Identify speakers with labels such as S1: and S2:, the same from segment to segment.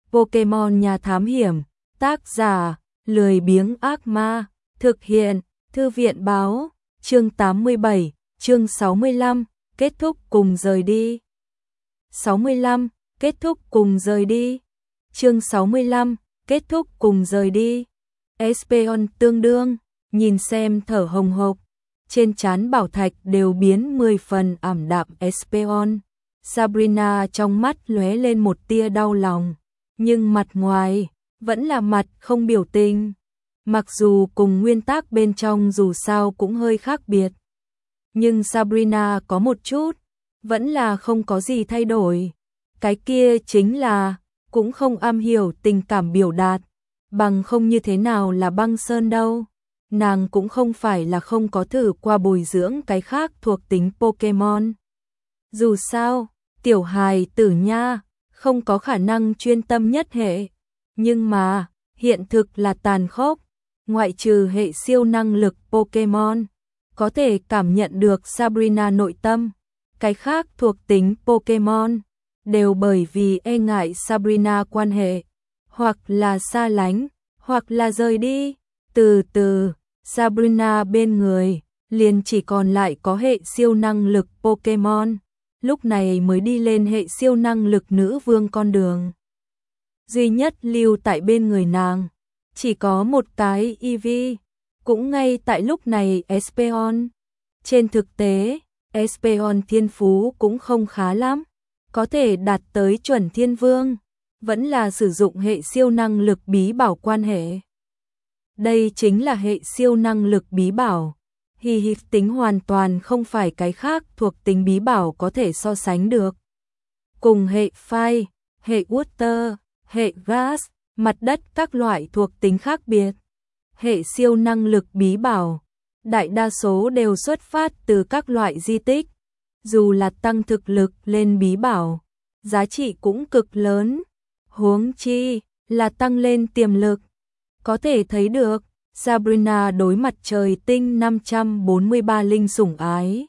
S1: Pokemon Nhà Thám Hiểm, tác giả, lười biếng ác ma, thực hiện, Thư viện báo, chương 87, chương 65, kết thúc cùng rời đi. 65, kết thúc cùng rời đi. Chương 65, kết thúc cùng rời đi. Espeon tương đương, nhìn xem thở hồng hộc, trên trán Bảo Thạch đều biến 10 phần ảm đạm. Espeon, Sabrina trong mắt lóe lên một tia đau lòng, nhưng mặt ngoài vẫn là mặt không biểu tình. Mặc dù cùng nguyên tắc bên trong dù sao cũng hơi khác biệt, nhưng Sabrina có một chút vẫn là không có gì thay đổi. Cái kia chính là cũng không am hiểu tình cảm biểu đạt, bằng không như thế nào là băng sơn đâu. Nàng cũng không phải là không có thử qua bồi dưỡng cái khác thuộc tính Pokemon. Dù sao, tiểu hài tử nha, không có khả năng chuyên tâm nhất hệ. Nhưng mà, hiện thực là tàn khốc. Ngoại trừ hệ siêu năng lực Pokemon có thể cảm nhận được Sabrina nội tâm, cái khác thuộc tính Pokemon đều bởi vì e ngại Sabrina quan hệ, hoặc là xa lánh, hoặc là rời đi. Từ từ, Sabrina bên người liền chỉ còn lại có hệ siêu năng lực Pokemon, lúc này mới đi lên hệ siêu năng lực nữ vương con đường. Duy nhất lưu tại bên người nàng chỉ có một cái Eevee, cũng ngay tại lúc này Espeon. Trên thực tế, Espeon thiên phú cũng không khá lắm, có thể đạt tới chuẩn thiên vương, vẫn là sử dụng hệ siêu năng lực bí bảo quan hệ. Đây chính là hệ siêu năng lực bí bảo, hi tính hoàn toàn không phải cái khác thuộc tính bí bảo có thể so sánh được. Cùng hệ Fire, hệ Water, hệ Gas, mặt đất các loại thuộc tính khác biệt, hệ siêu năng lực bí bảo đại đa số đều xuất phát từ các loại di tích. Dù là tăng thực lực lên bí bảo, giá trị cũng cực lớn, huống chi là tăng lên tiềm lực. Có thể thấy được, Sabrina đối mặt trời tinh 543 linh sủng ái.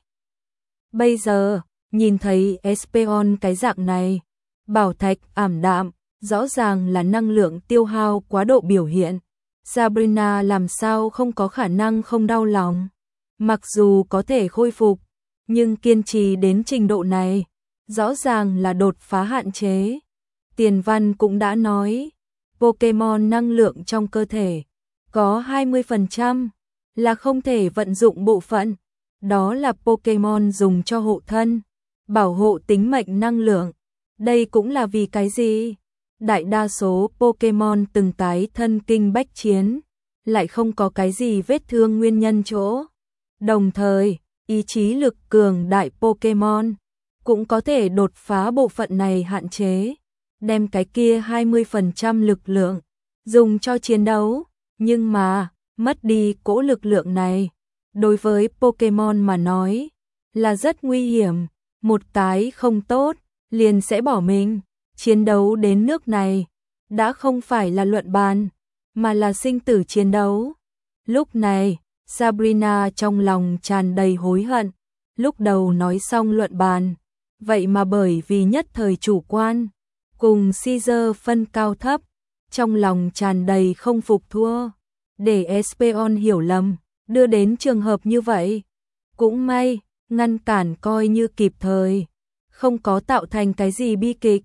S1: Bây giờ, nhìn thấy Espeon cái dạng này, Bảo Thạch ảm đạm, rõ ràng là năng lượng tiêu hao quá độ biểu hiện. Sabrina làm sao không có khả năng không đau lòng. Mặc dù có thể khôi phục, nhưng kiên trì đến trình độ này, rõ ràng là đột phá hạn chế. Tiền văn cũng đã nói, Pokemon năng lượng trong cơ thể có 20% là không thể vận dụng bộ phận, đó là Pokemon dùng cho hộ thân, bảo hộ tính mệnh năng lượng. Đây cũng là vì cái gì? Đại đa số Pokemon từng cái thân kinh bách chiến, lại không có cái gì vết thương nguyên nhân chỗ. Đồng thời, ý chí lực cường đại Pokemon cũng có thể đột phá bộ phận này hạn chế, đem cái kia 20% lực lượng dùng cho chiến đấu, nhưng mà mất đi cỗ lực lượng này, đối với Pokemon mà nói là rất nguy hiểm, một cái không tốt liền sẽ bỏ mình. Chiến đấu đến nước này đã không phải là luận bàn, mà là sinh tử chiến đấu. Lúc này, Sabrina trong lòng tràn đầy hối hận, lúc đầu nói xong luận bàn, vậy mà bởi vì nhất thời chủ quan, cùng Caesar phân cao thấp, trong lòng tràn đầy không phục thua, để Espeon hiểu lầm, đưa đến trường hợp như vậy. Cũng may, ngăn cản coi như kịp thời, không có tạo thành cái gì bi kịch.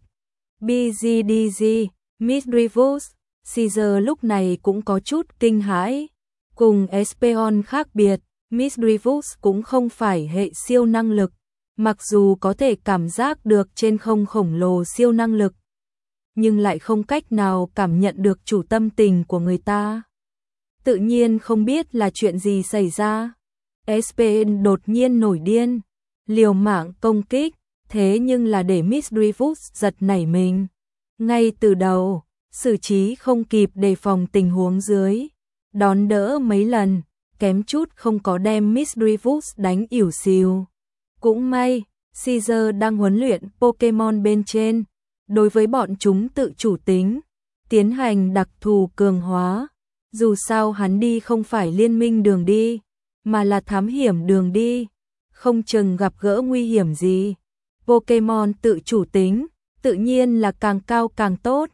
S1: BGDG, Misdreavus, Caesar lúc này cũng có chút kinh hãi. Cùng Espeon khác biệt, Misdreavus cũng không phải hệ siêu năng lực, mặc dù có thể cảm giác được trên không khổng lồ siêu năng lực, nhưng lại không cách nào cảm nhận được chủ tâm tình của người ta. Tự nhiên không biết là chuyện gì xảy ra. Espeon đột nhiên nổi điên, liều mạng công kích, thế nhưng là để Misdreavus giật nảy mình. Ngay từ đầu, xử trí không kịp đề phòng tình huống dưới, đón đỡ mấy lần, kém chút không có đem Misdreavus đánh ỉu xìu. Cũng may, Caesar đang huấn luyện Pokemon bên trên, đối với bọn chúng tự chủ tính, tiến hành đặc thù cường hóa. Dù sao hắn đi không phải liên minh đường đi, mà là thám hiểm đường đi, không chừng gặp gỡ nguy hiểm gì. Pokemon tự chủ tính, tự nhiên là càng cao càng tốt.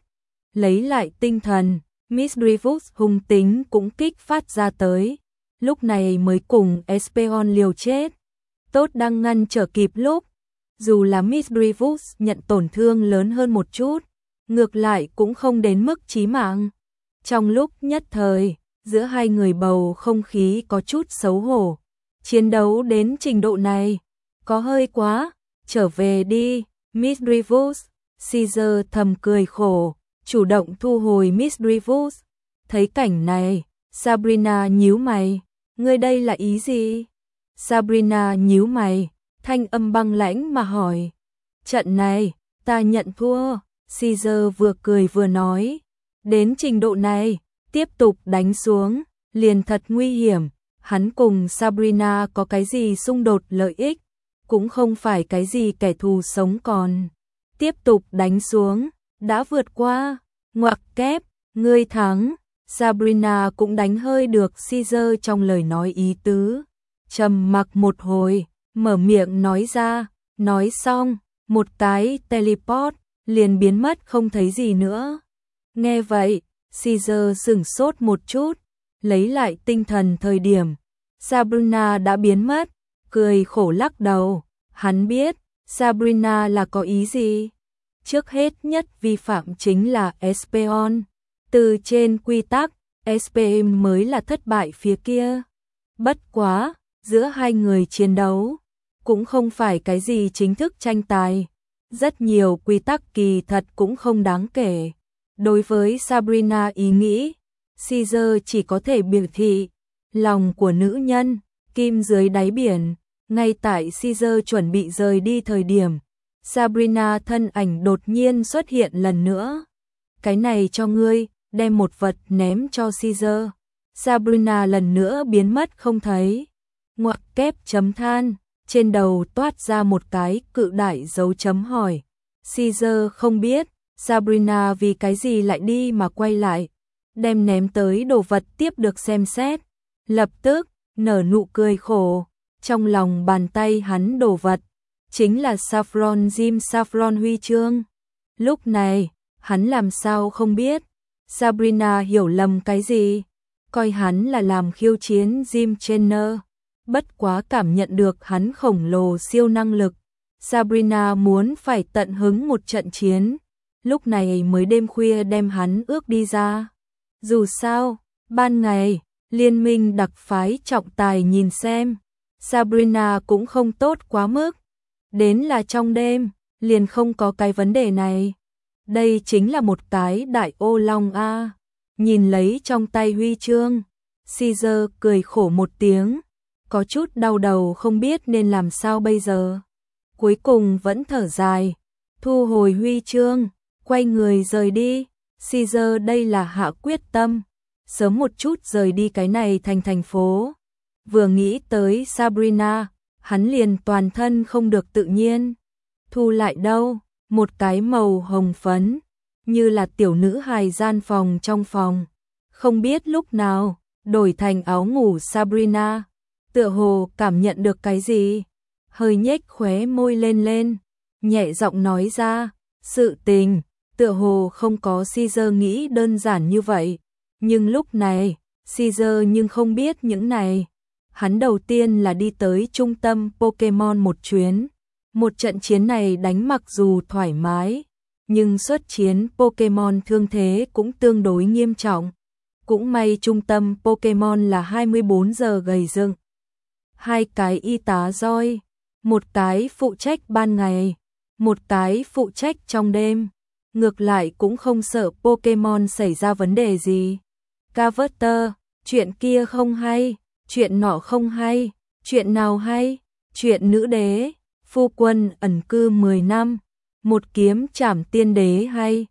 S1: lấy lại tinh thần, Miss Dreyfus hung tính cũng kích phát ra tới, lúc này mới cùng Espeon liều chết. Tốt đang ngăn trở kịp lúc, dù là Miss Dreyfus nhận tổn thương lớn hơn một chút, ngược lại cũng không đến mức chí mạng. Trong lúc nhất thời, giữa hai người bầu không khí có chút xấu hổ. Chiến đấu đến trình độ này, có hơi quá, trở về đi, Miss Dreyfus. Caesar thầm cười khổ, chủ động thu hồi Miss Dreyfus. Thấy cảnh này, Sabrina nhíu mày, ngươi đây là ý gì? Sabrina nhíu mày, thanh âm băng lãnh mà hỏi. Trận này, ta nhận thua, Caesar vừa cười vừa nói. Đến trình độ này, tiếp tục đánh xuống, liền thật nguy hiểm. Hắn cùng Sabrina có cái gì xung đột lợi ích, cũng không phải cái gì kẻ thù sống còn. Tiếp tục đánh xuống, đã vượt qua, ngoặc kép, ngươi thắng. Sabrina cũng đánh hơi được Caesar trong lời nói ý tứ. Trầm mặc một hồi, mở miệng nói ra, nói xong, một cái teleport, liền biến mất không thấy gì nữa. Nghe vậy, Caesar sửng sốt một chút, lấy lại tinh thần thời điểm. Sabrina đã biến mất, cười khổ lắc đầu, hắn biết, Sabrina là có ý gì? Trước hết nhất vi phạm chính là Espeon. Từ trên quy tắc, Espeon mới là thất bại phía kia. Bất quá, giữa hai người chiến đấu, cũng không phải cái gì chính thức tranh tài. Rất nhiều quy tắc kỳ thật cũng không đáng kể. Đối với Sabrina ý nghĩ, Caesar chỉ có thể biểu thị, lòng của nữ nhân, kim dưới đáy biển. Ngay tại Caesar chuẩn bị rời đi thời điểm, Sabrina thân ảnh đột nhiên xuất hiện lần nữa. Cái này cho ngươi, đem một vật ném cho Caesar. Sabrina lần nữa biến mất không thấy. Ngoặc kép chấm than, trên đầu toát ra một cái cự đại dấu chấm hỏi. Caesar không biết, Sabrina vì cái gì lại đi mà quay lại. Đem ném tới đồ vật tiếp được xem xét. Lập tức, nở nụ cười khổ. Trong lòng bàn tay hắn đồ vật, chính là Saffron Gym Saffron huy chương. Lúc này, hắn làm sao không biết, Sabrina hiểu lầm cái gì, coi hắn là làm khiêu chiến Jim Trainer. Bất quá cảm nhận được hắn khổng lồ siêu năng lực, Sabrina muốn phải tận hứng một trận chiến, lúc này mới đêm khuya đem hắn ước đi ra. Dù sao, ban ngày, liên minh đặc phái trọng tài nhìn xem, Sabrina cũng không tốt quá mức. Đến là trong đêm, liền không có cái vấn đề này. Đây chính là một cái đại ô long a. Nhìn lấy trong tay huy chương, Caesar cười khổ một tiếng, có chút đau đầu không biết nên làm sao bây giờ. Cuối cùng vẫn thở dài, thu hồi huy chương, quay người rời đi. Caesar đây là hạ quyết tâm, sớm một chút rời đi cái này thành phố. Vừa nghĩ tới Sabrina, hắn liền toàn thân không được tự nhiên. Thu lại đâu, một cái màu hồng phấn, như là tiểu nữ hài gian phòng trong phòng. Không biết lúc nào, đổi thành áo ngủ Sabrina, tựa hồ cảm nhận được cái gì. Hơi nhếch khóe môi lên, nhẹ giọng nói ra, sự tình, tựa hồ không có Caesar nghĩ đơn giản như vậy. Nhưng lúc này, Caesar nhưng không biết những này. Hắn đầu tiên là đi tới trung tâm Pokemon một chuyến. Một trận chiến này đánh mặc dù thoải mái, nhưng xuất chiến Pokemon thương thế cũng tương đối nghiêm trọng. Cũng may trung tâm Pokemon là 24 giờ gầy dựng. Hai cái y tá roi, một cái phụ trách ban ngày, một cái phụ trách trong đêm. Ngược lại cũng không sợ Pokemon xảy ra vấn đề gì. Carter, chuyện kia không hay. Chuyện nọ không hay, chuyện nào hay, chuyện nữ đế, phu quân ẩn cư 10 năm, một kiếm trảm tiên đế hay,